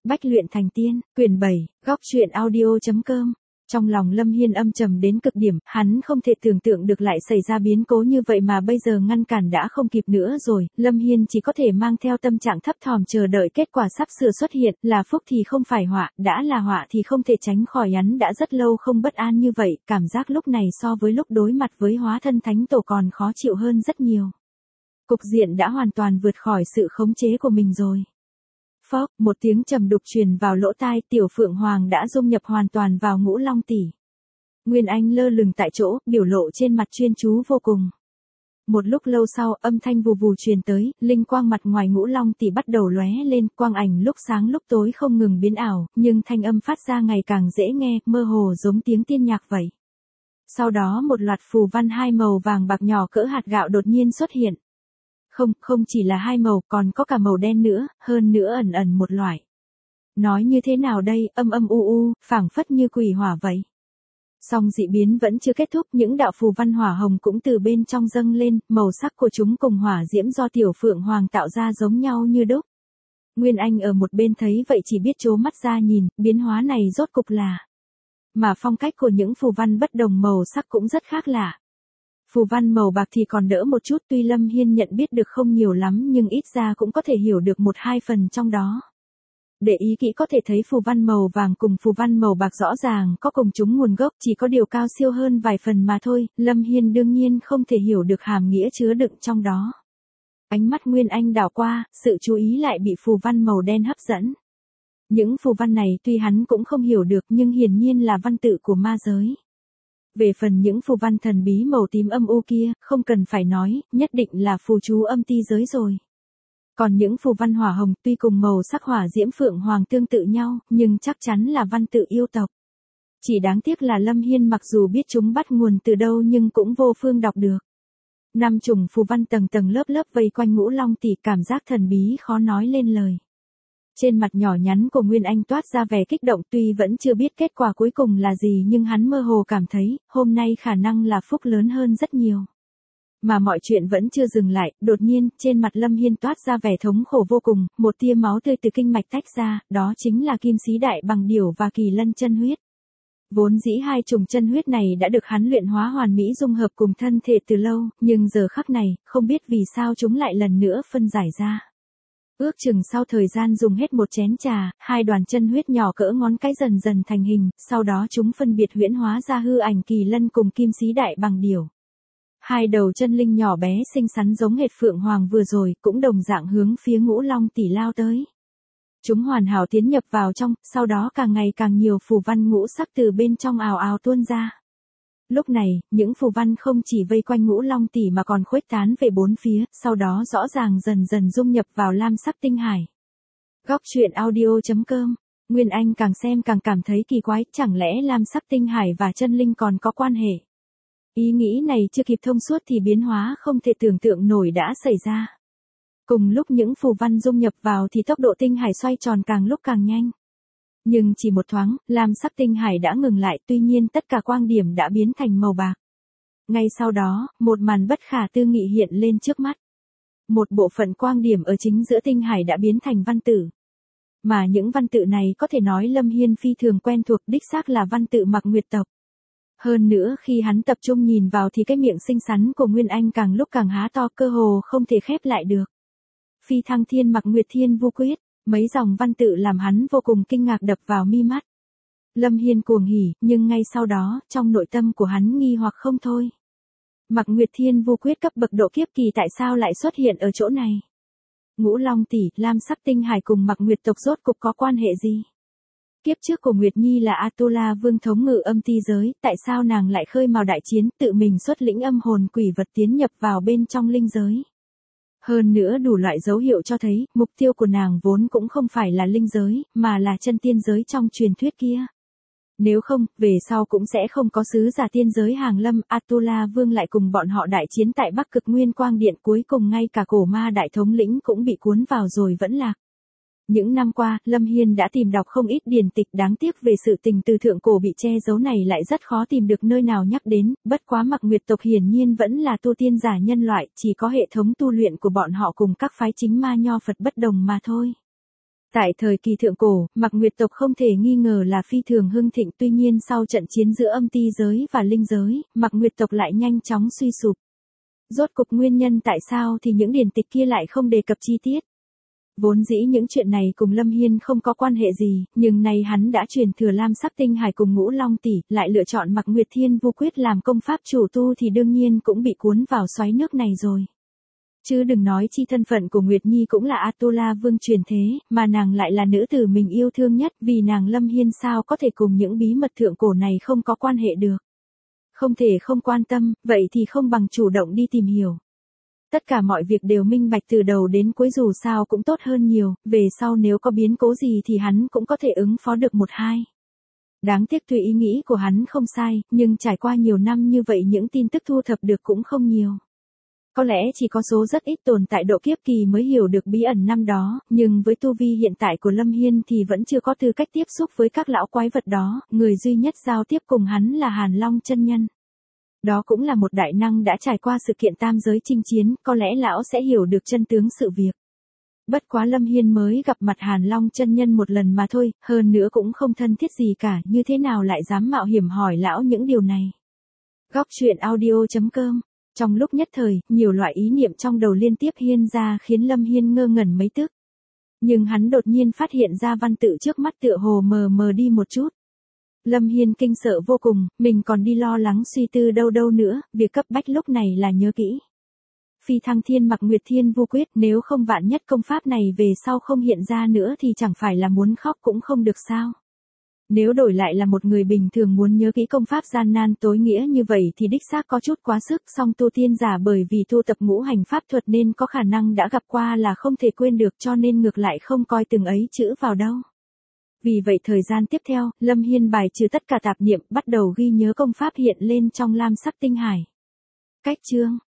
Bách luyện thành tiên, quyển 7, góc truyện audio.com. Trong lòng Lâm Hiên âm trầm đến cực điểm, hắn không thể tưởng tượng được lại xảy ra biến cố như vậy mà bây giờ ngăn cản đã không kịp nữa rồi, Lâm Hiên chỉ có thể mang theo tâm trạng thấp thỏm chờ đợi kết quả sắp sửa xuất hiện, là phúc thì không phải họa, đã là họa thì không thể tránh khỏi. Hắn đã rất lâu không bất an như vậy, cảm giác lúc này so với lúc đối mặt với hóa thân thánh tổ còn khó chịu hơn rất nhiều. Cục diện đã hoàn toàn vượt khỏi sự khống chế của mình rồi. Phốc, một tiếng trầm đục truyền vào lỗ tai, Tiểu Phượng Hoàng đã dung nhập hoàn toàn vào Ngũ Long Tỷ. Nguyên Anh lơ lửng tại chỗ, biểu lộ trên mặt chuyên chú vô cùng. Một lúc lâu sau, âm thanh vù vù truyền tới, linh quang mặt ngoài Ngũ Long Tỷ bắt đầu lóe lên, quang ảnh lúc sáng lúc tối không ngừng biến ảo, nhưng thanh âm phát ra ngày càng dễ nghe, mơ hồ giống tiếng tiên nhạc vậy. Sau đó một loạt phù văn hai màu vàng bạc nhỏ cỡ hạt gạo đột nhiên xuất hiện. Không chỉ là hai màu, còn có cả màu đen nữa, hơn nữa ẩn ẩn một loại. Nói như thế nào đây, âm u, phảng phất như quỷ hỏa vậy. Song dị biến vẫn chưa kết thúc, những đạo phù văn hỏa hồng cũng từ bên trong dâng lên, màu sắc của chúng cùng hỏa diễm do Tiểu Phượng Hoàng tạo ra giống nhau như đúc. Nguyên Anh ở một bên thấy vậy chỉ biết trố mắt ra nhìn, biến hóa này rốt cục là. Mà phong cách của những phù văn bất đồng màu sắc cũng rất khác lạ. Phù văn màu bạc thì còn đỡ một chút, tuy Lâm Hiên nhận biết được không nhiều lắm nhưng ít ra cũng có thể hiểu được một hai phần trong đó. Để ý kỹ có thể thấy phù văn màu vàng cùng phù văn màu bạc rõ ràng có cùng chúng nguồn gốc, chỉ có điều cao siêu hơn vài phần mà thôi, Lâm Hiên đương nhiên không thể hiểu được hàm nghĩa chứa đựng trong đó. Ánh mắt Nguyên Anh đảo qua, sự chú ý lại bị phù văn màu đen hấp dẫn. Những phù văn này tuy hắn cũng không hiểu được nhưng hiển nhiên là văn tự của ma giới. Về phần những phù văn thần bí màu tím âm u kia, không cần phải nói, nhất định là phù chú âm ti giới rồi. Còn những phù văn hỏa hồng tuy cùng màu sắc hỏa diễm Phượng Hoàng tương tự nhau, nhưng chắc chắn là văn tự yêu tộc. Chỉ đáng tiếc là Lâm Hiên mặc dù biết chúng bắt nguồn từ đâu nhưng cũng vô phương đọc được. 5 chủng phù văn tầng tầng lớp lớp vây quanh Ngũ Long Tỷ, cảm giác thần bí khó nói lên lời. Trên mặt nhỏ nhắn của Nguyên Anh toát ra vẻ kích động, tuy vẫn chưa biết kết quả cuối cùng là gì nhưng hắn mơ hồ cảm thấy, hôm nay khả năng là phúc lớn hơn rất nhiều. Mà mọi chuyện vẫn chưa dừng lại, đột nhiên, trên mặt Lâm Hiên toát ra vẻ thống khổ vô cùng, một tia máu tươi từ kinh mạch tách ra, đó chính là Kim Sĩ Đại Bằng Điểu và Kỳ Lân chân huyết. Vốn dĩ hai chủng chân huyết này đã được hắn luyện hóa hoàn mỹ dung hợp cùng thân thể từ lâu, nhưng giờ khắc này, không biết vì sao chúng lại lần nữa phân giải ra. Ước chừng sau thời gian dùng hết một chén trà, hai đoàn chân huyết nhỏ cỡ ngón cái dần dần thành hình, sau đó chúng phân biệt huyễn hóa ra hư ảnh Kỳ Lân cùng Kim Sĩ Đại Bằng Điểu. Hai đầu chân linh nhỏ bé xinh xắn giống hệt Phượng Hoàng vừa rồi, cũng đồng dạng hướng phía Ngũ Long Tỷ lao tới. Chúng hoàn hảo tiến nhập vào trong, sau đó càng ngày càng nhiều phù văn ngũ sắc từ bên trong ào ào tuôn ra. Lúc này, những phù văn không chỉ vây quanh Ngũ Long Tỷ mà còn khuếch tán về bốn phía, sau đó rõ ràng dần dần dung nhập vào lam sắc tinh hải. Góc truyện audio.com. Nguyên Anh càng xem càng cảm thấy kỳ quái, chẳng lẽ lam sắc tinh hải và chân linh còn có quan hệ? Ý nghĩ này chưa kịp thông suốt thì biến hóa không thể tưởng tượng nổi đã xảy ra. Cùng lúc những phù văn dung nhập vào thì tốc độ tinh hải xoay tròn càng lúc càng nhanh. Nhưng chỉ một thoáng, lam sắc tinh hải đã ngừng lại, tuy nhiên tất cả quang điểm đã biến thành màu bạc. Ngay sau đó, một màn bất khả tư nghị hiện lên trước mắt. Một bộ phận quang điểm ở chính giữa tinh hải đã biến thành văn tự. Mà những văn tự này có thể nói Lâm Hiên phi thường quen thuộc, đích xác là văn tự Mạc Nguyệt tộc. Hơn nữa khi hắn tập trung nhìn vào thì cái miệng xinh xắn của Nguyên Anh càng lúc càng há to, cơ hồ không thể khép lại được. Phi Thăng Thiên Mạc Nguyệt Thiên Vu Quyết, mấy dòng văn tự làm hắn vô cùng kinh ngạc đập vào mi mắt. Lâm Hiên cuồng hỉ, nhưng ngay sau đó, trong nội tâm của hắn nghi hoặc không thôi. Mạc Nguyệt Thiên Vu Quyết cấp bậc độ kiếp kỳ tại sao lại xuất hiện ở chỗ này? Ngũ Long Tỷ, lam sắc tinh hải cùng Mạc Nguyệt tộc rốt cục có quan hệ gì? Kiếp trước của Nguyệt Nhi là Atula Vương thống ngự âm ti giới, tại sao nàng lại khơi mào đại chiến, tự mình xuất lĩnh âm hồn quỷ vật tiến nhập vào bên trong linh giới? Hơn nữa đủ loại dấu hiệu cho thấy, mục tiêu của nàng vốn cũng không phải là linh giới, mà là chân tiên giới trong truyền thuyết kia. Nếu không, về sau cũng sẽ không có sứ giả tiên giới hàng lâm, Atula Vương lại cùng bọn họ đại chiến tại Bắc Cực Nguyên Quang Điện, cuối cùng ngay cả cổ ma đại thống lĩnh cũng bị cuốn vào rồi vẫn lạc. Những năm qua, Lâm Hiên đã tìm đọc không ít điển tịch, đáng tiếc về sự tình từ thượng cổ bị che giấu này lại rất khó tìm được nơi nào nhắc đến, bất quá Mạc Nguyệt tộc hiển nhiên vẫn là tu tiên giả nhân loại, chỉ có hệ thống tu luyện của bọn họ cùng các phái chính ma nho Phật bất đồng mà thôi. Tại thời kỳ thượng cổ, Mạc Nguyệt tộc không thể nghi ngờ là phi thường hưng thịnh, tuy nhiên sau trận chiến giữa âm ti giới và linh giới, Mạc Nguyệt tộc lại nhanh chóng suy sụp. Rốt cục nguyên nhân tại sao thì những điển tịch kia lại không đề cập chi tiết. Vốn dĩ những chuyện này cùng Lâm Hiên không có quan hệ gì, nhưng nay hắn đã truyền thừa Lam Sắc Tinh Hải cùng Ngũ Long Tỷ, lại lựa chọn Mạc Nguyệt Thiên Vu Quyết làm công pháp chủ tu thì đương nhiên cũng bị cuốn vào xoáy nước này rồi. Chứ đừng nói chi thân phận của Nguyệt Nhi cũng là Atula Vương truyền thế, mà nàng lại là nữ tử mình yêu thương nhất, vì nàng Lâm Hiên sao có thể cùng những bí mật thượng cổ này không có quan hệ được. Không thể không quan tâm, vậy thì không bằng chủ động đi tìm hiểu. Tất cả mọi việc đều minh bạch từ đầu đến cuối dù sao cũng tốt hơn nhiều, về sau nếu có biến cố gì thì hắn cũng có thể ứng phó được một hai. Đáng tiếc tuy ý nghĩ của hắn không sai, nhưng trải qua nhiều năm như vậy những tin tức thu thập được cũng không nhiều. Có lẽ chỉ có số rất ít tồn tại độ kiếp kỳ mới hiểu được bí ẩn năm đó, nhưng với tu vi hiện tại của Lâm Hiên thì vẫn chưa có tư cách tiếp xúc với các lão quái vật đó, người duy nhất giao tiếp cùng hắn là Hàn Long chân nhân. Đó cũng là một đại năng đã trải qua sự kiện tam giới chinh chiến, có lẽ lão sẽ hiểu được chân tướng sự việc. Bất quá Lâm Hiên mới gặp mặt Hàn Long chân nhân một lần mà thôi, hơn nữa cũng không thân thiết gì cả, như thế nào lại dám mạo hiểm hỏi lão những điều này. Góc truyện audio.com. Trong lúc nhất thời, nhiều loại ý niệm trong đầu liên tiếp hiên ra khiến Lâm Hiên ngơ ngẩn mấy tức. Nhưng hắn đột nhiên phát hiện ra văn tự trước mắt tựa hồ mờ mờ đi một chút. Lâm Hiên kinh sợ vô cùng, mình còn đi lo lắng suy tư đâu nữa, việc cấp bách lúc này là nhớ kỹ. Phi Thăng Thiên Mạc Nguyệt Thiên Vu Quyết, nếu không vạn nhất công pháp này về sau không hiện ra nữa thì chẳng phải là muốn khóc cũng không được sao. Nếu đổi lại là một người bình thường muốn nhớ kỹ công pháp gian nan tối nghĩa như vậy thì đích xác có chút quá sức, song tu tiên giả bởi vì tu tập ngũ hành pháp thuật nên có khả năng đã gặp qua là không thể quên được, cho nên ngược lại không coi từng ấy chữ vào đâu. Vì vậy thời gian tiếp theo, Lâm Hiên bài trừ tất cả tạp niệm, bắt đầu ghi nhớ công pháp hiện lên trong Lam Sắc Tinh Hải. Cách chương